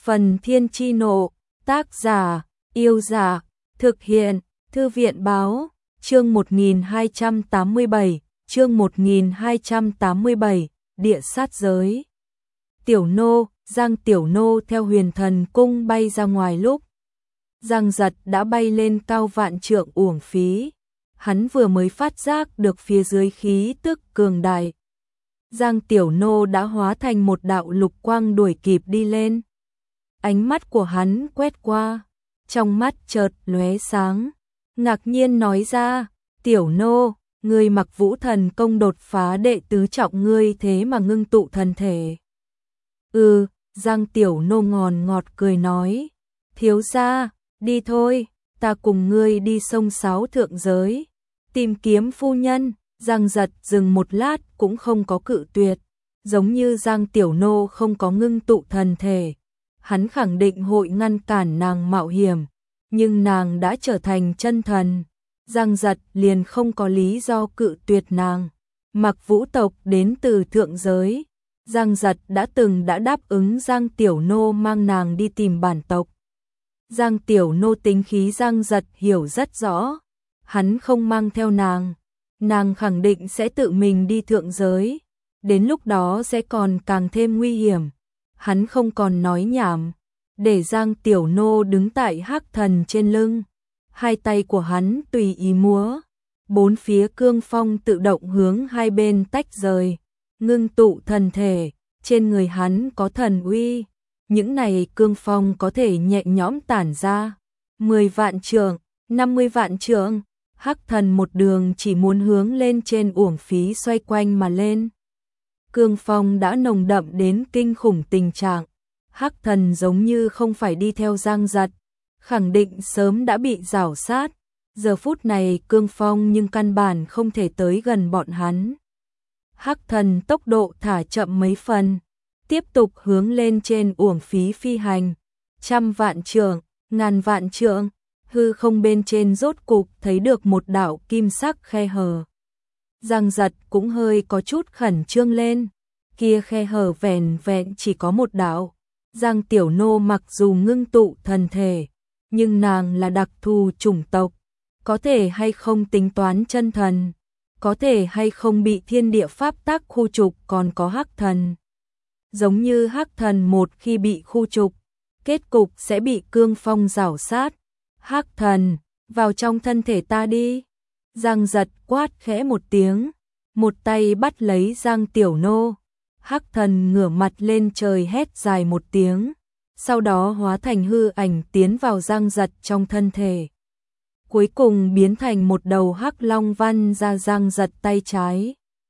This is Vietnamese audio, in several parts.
Phần Thiên Chi Nộ, tác giả, Yêu Giả, thực hiện, Thư viện Báo, chương 1287, chương 1287, Địa Sát Giới. Tiểu Nô, Giang Tiểu Nô theo Huyền Thần Cung bay ra ngoài lúc Giang Giật đã bay lên cao vạn trượng uổng phí. Hắn vừa mới phát giác được phía dưới khí tức cường đại. Giang Tiểu Nô đã hóa thành một đạo lục quang đuổi kịp đi lên. Ánh mắt của hắn quét qua, trong mắt chợt lóe sáng, ngạc nhiên nói ra, Tiểu Nô, ngươi Mặc Vũ Thần Công đột phá đệ tứ trọng, ngươi thế mà ngưng tụ thần thể. Giang Tiểu Nô ngòn ngọt cười nói, thiếu gia, đi thôi, ta cùng ngươi đi sông Sáo thượng giới, tìm kiếm phu nhân. Giang Giật dừng một lát cũng không có cự tuyệt, giống như Giang Tiểu Nô không có ngưng tụ thần thể. Hắn khẳng định hội ngăn cản nàng mạo hiểm, nhưng nàng đã trở thành chân thần. Giang Giật liền không có lý do cự tuyệt nàng. Mặc Vũ tộc đến từ thượng giới. Giang Giật đã đáp ứng Giang Tiểu Nô mang nàng đi tìm bản tộc. Giang Tiểu Nô tính khí Giang Giật hiểu rất rõ. Hắn không mang theo nàng khẳng định sẽ tự mình đi thượng giới. Đến lúc đó sẽ còn càng thêm nguy hiểm. Hắn không còn nói nhảm, để Giang Tiểu Nô đứng tại Hắc Thần trên lưng. Hai tay của hắn tùy ý múa, bốn phía cương phong tự động hướng hai bên tách rời, ngưng tụ thần thể. Trên người hắn có thần uy, những này cương phong có thể nhẹ nhõm tản ra 10 vạn trượng, 50 vạn trượng. Hắc Thần một đường chỉ muốn hướng lên trên uổng phí xoay quanh mà lên. Cương phong đã nồng đậm đến kinh khủng tình trạng. Hắc Thần giống như không phải đi theo Giang Giật, khẳng định sớm đã bị rảo sát. Giờ phút này cương phong nhưng căn bản không thể tới gần bọn hắn. Hắc Thần tốc độ thả chậm mấy phần, tiếp tục hướng lên trên uổng phí phi hành. 100 vạn trượng, ngàn vạn trượng, hư không bên trên rốt cục thấy được một đạo kim sắc khe hở. Giang Giật cũng hơi có chút khẩn trương lên. Kia khe hở vẻn vẹn chỉ có một đạo. Giang Tiểu Nô mặc dù ngưng tụ thần thể, nhưng nàng là đặc thù chủng tộc, có thể hay không tính toán chân thần, có thể hay không bị thiên địa pháp tắc khu trục, còn có Hắc Thần. Giống như Hắc Thần một khi bị khu trục, kết cục sẽ bị cương phong rảo sát. Hắc Thần, vào trong thân thể ta đi. Giang Giật quát khẽ một tiếng, một tay bắt lấy Giang Tiểu Nô. Hắc Thần ngửa mặt lên trời hét dài một tiếng, sau đó hóa thành hư ảnh tiến vào Giang Giật trong thân thể. Cuối cùng biến thành một đầu hắc long văn ra Giang Giật tay trái.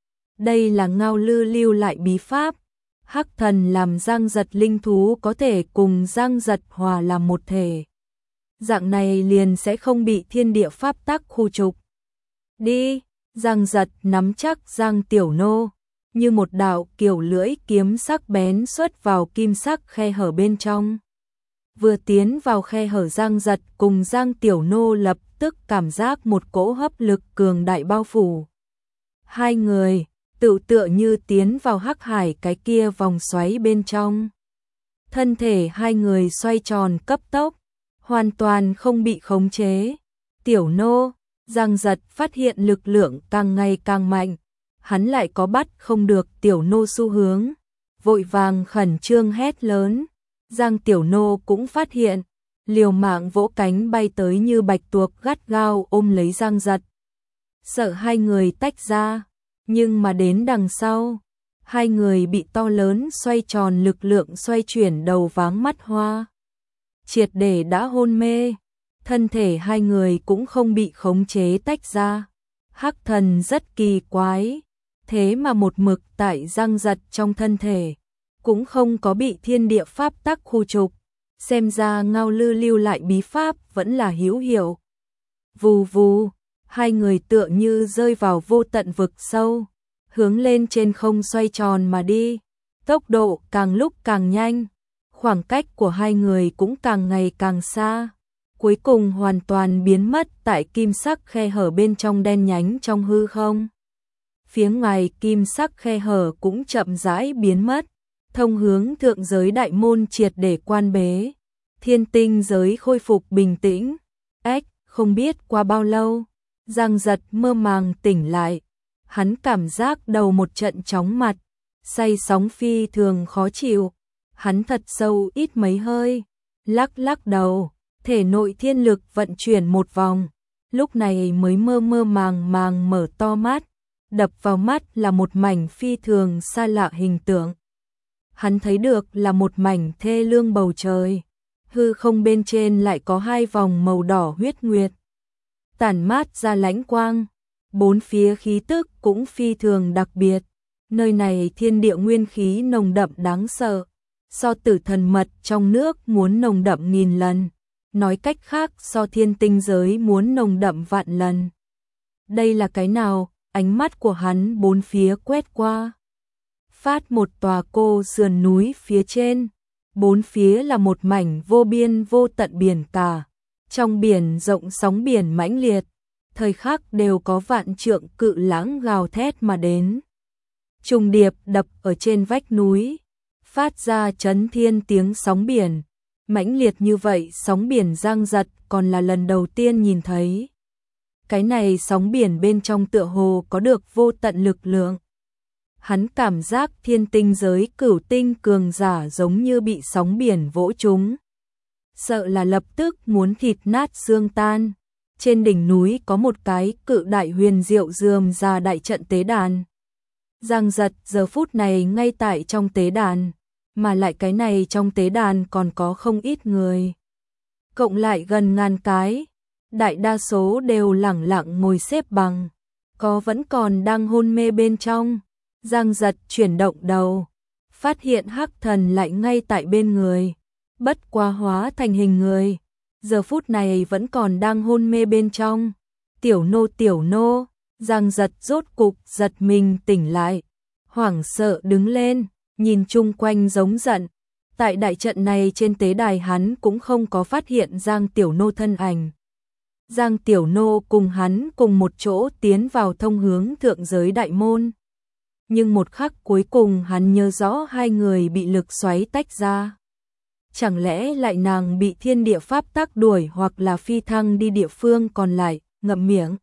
Đây là Ngao Lư lưu lại bí pháp. Hắc Thần làm Giang Giật linh thú có thể cùng Giang Giật hòa làm một thể. Dạng này liền sẽ không bị thiên địa pháp tắc khu trục. Đi, Giang Giật nắm chắc Giang Tiểu Nô, như một đạo kiểu lưỡi kiếm sắc bén xuất vào kim sắc khe hở bên trong. Vừa tiến vào khe hở, Giang Giật cùng Giang Tiểu Nô lập tức cảm giác một cỗ hấp lực cường đại bao phủ. Hai người tựa như tiến vào hắc hải cái kia vòng xoáy bên trong. Thân thể hai người xoay tròn cấp tốc, hoàn toàn không bị khống chế. Tiểu Nô, Giang Giật phát hiện lực lượng càng ngày càng mạnh. Hắn lại có bắt không được Tiểu Nô xu hướng, vội vàng khẩn trương hét lớn. Giang Tiểu Nô cũng phát hiện, liều mạng vỗ cánh bay tới như bạch tuộc gắt gao ôm lấy Giang Giật. Sợ hai người tách ra, nhưng mà đến đằng sau, hai người bị to lớn xoay tròn lực lượng xoay chuyển đầu váng mắt hoa. Triệt để đã hôn mê, thân thể hai người cũng không bị khống chế tách ra. Hắc Thần rất kỳ quái, thế mà một mực tại Giang Giật trong thân thể, cũng không có bị thiên địa pháp tắc khu trục. Xem ra Ngao Lư lưu lại bí pháp vẫn là hữu hiệu. Vù vù, hai người tựa như rơi vào vô tận vực sâu, hướng lên trên không xoay tròn mà đi. Tốc độ càng lúc càng nhanh, khoảng cách của hai người cũng càng ngày càng xa. Cuối cùng hoàn toàn biến mất tại kim sắc khe hở bên trong đen nhánh trong hư không. Phía ngoài kim sắc khe hở cũng chậm rãi biến mất, thông hướng thượng giới đại môn triệt để quan bế, thiên tinh giới khôi phục bình tĩnh. Không biết qua bao lâu, Giang Giật mơ màng tỉnh lại, hắn cảm giác đầu một trận chóng mặt, say sóng phi thường khó chịu, hắn thật sâu ít mấy hơi, lắc lắc đầu, thể nội thiên lực vận chuyển một vòng, lúc này mới mơ mơ màng màng mở to mắt, đập vào mắt là một mảnh phi thường xa lạ hình tượng. Hắn thấy được là một mảnh thê lương bầu trời, hư không bên trên lại có hai vòng màu đỏ huyết nguyệt, tản mát ra lãnh quang, bốn phía khí tức cũng phi thường đặc biệt, nơi này thiên địa nguyên khí nồng đậm đáng sợ, so tử thần mật trong nước muốn nồng đậm nghìn lần, nói cách khác so thiên tinh giới muốn nồng đậm vạn lần. Đây là cái nào? Ánh mắt của hắn bốn phía quét qua, phát một tòa cô sườn núi phía trên, bốn phía là một mảnh vô biên vô tận biển cả, trong biển rộng sóng biển mãnh liệt, thời khắc đều có vạn trượng cự lãng gào thét mà đến, trùng điệp đập ở trên vách núi, phát ra chấn thiên tiếng sóng biển, mãnh liệt như vậy sóng biển Giang Giật còn là lần đầu tiên nhìn thấy. Cái này sóng biển bên trong tựa hồ có được vô tận lực lượng. Hắn cảm giác thiên tinh giới cửu tinh cường giả giống như bị sóng biển vỗ trúng. Sợ là lập tức muốn thịt nát xương tan. Trên đỉnh núi có một cái cự đại huyền diệu rườm ra đại trận tế đàn. Giang Giật giờ phút này ngay tại trong tế đàn, mà lại cái này trong tế đàn còn có không ít người. Cộng lại gần ngàn cái. Đại đa số đều lẳng lặng ngồi xếp bằng, có vẫn còn đang hôn mê bên trong. Giang Giật chuyển động đầu, phát hiện Hắc Thần lại ngay tại bên người, bất quá hóa thành hình người, giờ phút này vẫn còn đang hôn mê bên trong. Tiểu nô, Giang Giật rốt cục giật mình tỉnh lại, hoảng sợ đứng lên, nhìn chung quanh giống giận. Tại đại trận này trên tế đài hắn cũng không có phát hiện Giang Tiểu Nô thân ảnh. Giang Tiểu Nô cùng hắn cùng một chỗ tiến vào thông hướng thượng giới đại môn. Nhưng một khắc cuối cùng hắn nhớ rõ hai người bị lực xoáy tách ra. Chẳng lẽ lại nàng bị thiên địa pháp tắc đuổi hoặc là phi thăng đi địa phương còn lại, ngậm miệng.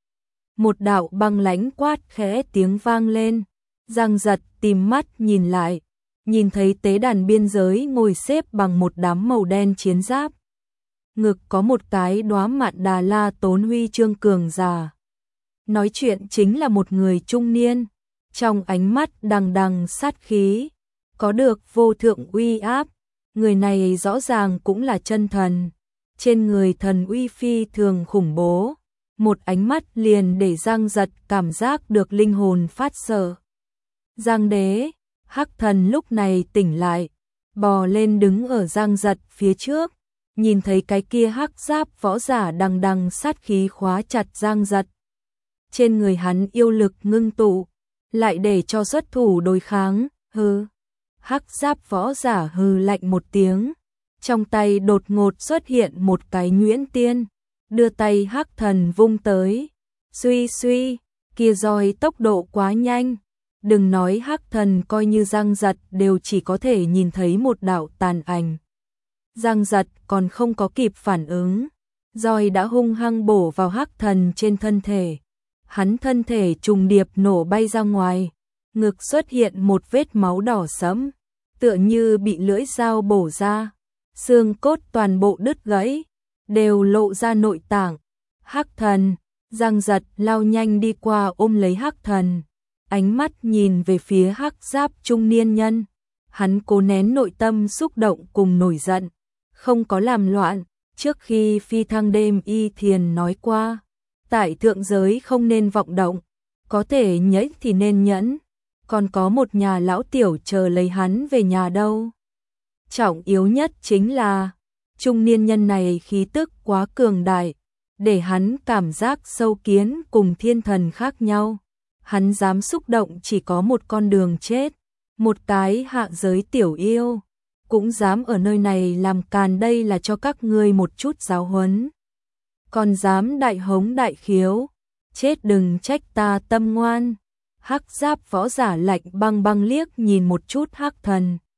Một đạo băng lãnh quát khẽ tiếng vang lên. Giang Giật tìm mắt nhìn lại, nhìn thấy tế đàn biên giới ngồi xếp bằng một đám màu đen chiến giáp. Ngực có một cái đóa Mạn Đà La Tốn huy chương cường giả. Nói chuyện chính là một người trung niên, trong ánh mắt đằng đằng sát khí, có được vô thượng uy áp, người này rõ ràng cũng là chân thần, trên người thần uy phi thường khủng bố, một ánh mắt liền để Giang Giật cảm giác được linh hồn phát sợ. Giang Đế, Hắc Thần lúc này tỉnh lại, bò lên đứng ở Giang Giật phía trước. Nhìn thấy cái kia hắc giáp võ giả đằng đằng sát khí khóa chặt Giang Giật. Trên người hắn yêu lực ngưng tụ, lại để cho xuất thủ đối kháng, hừ. Hắc giáp võ giả hừ lạnh một tiếng, trong tay đột ngột xuất hiện một cái nhuyễn tiên, đưa tay Hắc Thần vung tới, suy suy, kia roi tốc độ quá nhanh. Đừng nói Hắc Thần, coi như Giang Giật đều chỉ có thể nhìn thấy một đạo tàn ảnh. Giang Giật còn không có kịp phản ứng, roi đã hung hăng bổ vào Hắc Thần trên thân thể. Hắn thân thể trùng điệp nổ bay ra ngoài, ngực xuất hiện một vết máu đỏ sẫm, tựa như bị lưỡi dao bổ ra, xương cốt toàn bộ đứt gãy, đều lộ ra nội tạng. Hắc Thần, Giang Giật lao nhanh đi qua ôm lấy Hắc Thần, ánh mắt nhìn về phía hắc giáp trung niên nhân. Hắn cố nén nội tâm xúc động cùng nổi giận, không có làm loạn. Trước khi phi thăng đêm Y Thiền nói qua, tại thượng giới không nên vọng động, có thể nhẫn thì nên nhẫn, còn có một nhà lão tiểu chờ lấy hắn về nhà đâu. Trọng yếu nhất chính là, trung niên nhân này khí tức quá cường đại, để hắn cảm giác sâu kiến cùng thiên thần khác nhau. Hắn dám xúc động chỉ có một con đường chết, một cái hạ giới tiểu yêu, cũng dám ở nơi này làm càn, đây là cho các ngươi một chút giáo huấn. Còn dám đại hống đại khiếu, chết đừng trách ta tâm ngoan. Hắc giáp võ giả lạnh băng băng liếc nhìn một chút Hắc Thần,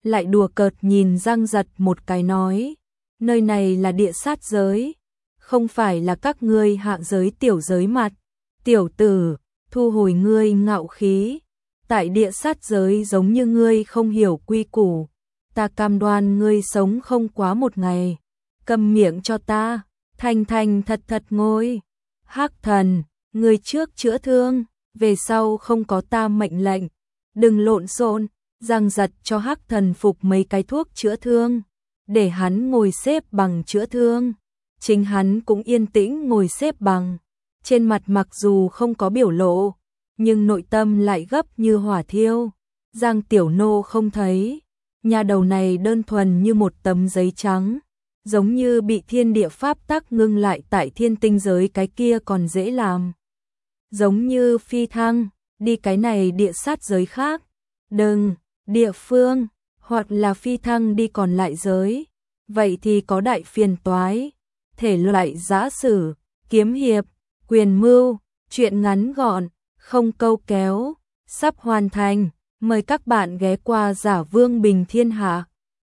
lại đùa cợt nhìn Giang Giật một cái nói, nơi này là địa sát giới, không phải là các ngươi hạ giới tiểu giới mặt, tiểu tử, thu hồi ngươi ngạo khí, tại địa sát giới giống như ngươi không hiểu quy củ, ta cam đoan ngươi sống không quá một ngày, câm miệng cho ta, thành thành thật thật ngồi. Hắc Thần, ngươi trước chữa thương, về sau không có ta mệnh lệnh, đừng lộn xộn. Giang Giật cho Hắc Thần phục mấy cái thuốc chữa thương, để hắn ngồi xếp bằng chữa thương. Chính hắn cũng yên tĩnh ngồi xếp bằng, trên mặt mặc dù không có biểu lộ, nhưng nội tâm lại gấp như hỏa thiêu. Giang Tiểu Nô không thấy, nhà đầu này đơn thuần như một tấm giấy trắng, giống như bị thiên địa pháp tắc ngưng lại tại thiên tinh giới, cái kia còn dễ làm. Giống như phi thăng, đi cái này địa sát giới khác, đừng, địa phương, hoặc là phi thăng đi còn lại giới, vậy thì có đại phiền toái. Thể loại giã sử, kiếm hiệp, quyền mưu, truyện ngắn gọn, không câu kéo, sắp hoàn thành, mời các bạn ghé qua Giả Vương Bình Thiên Hạ.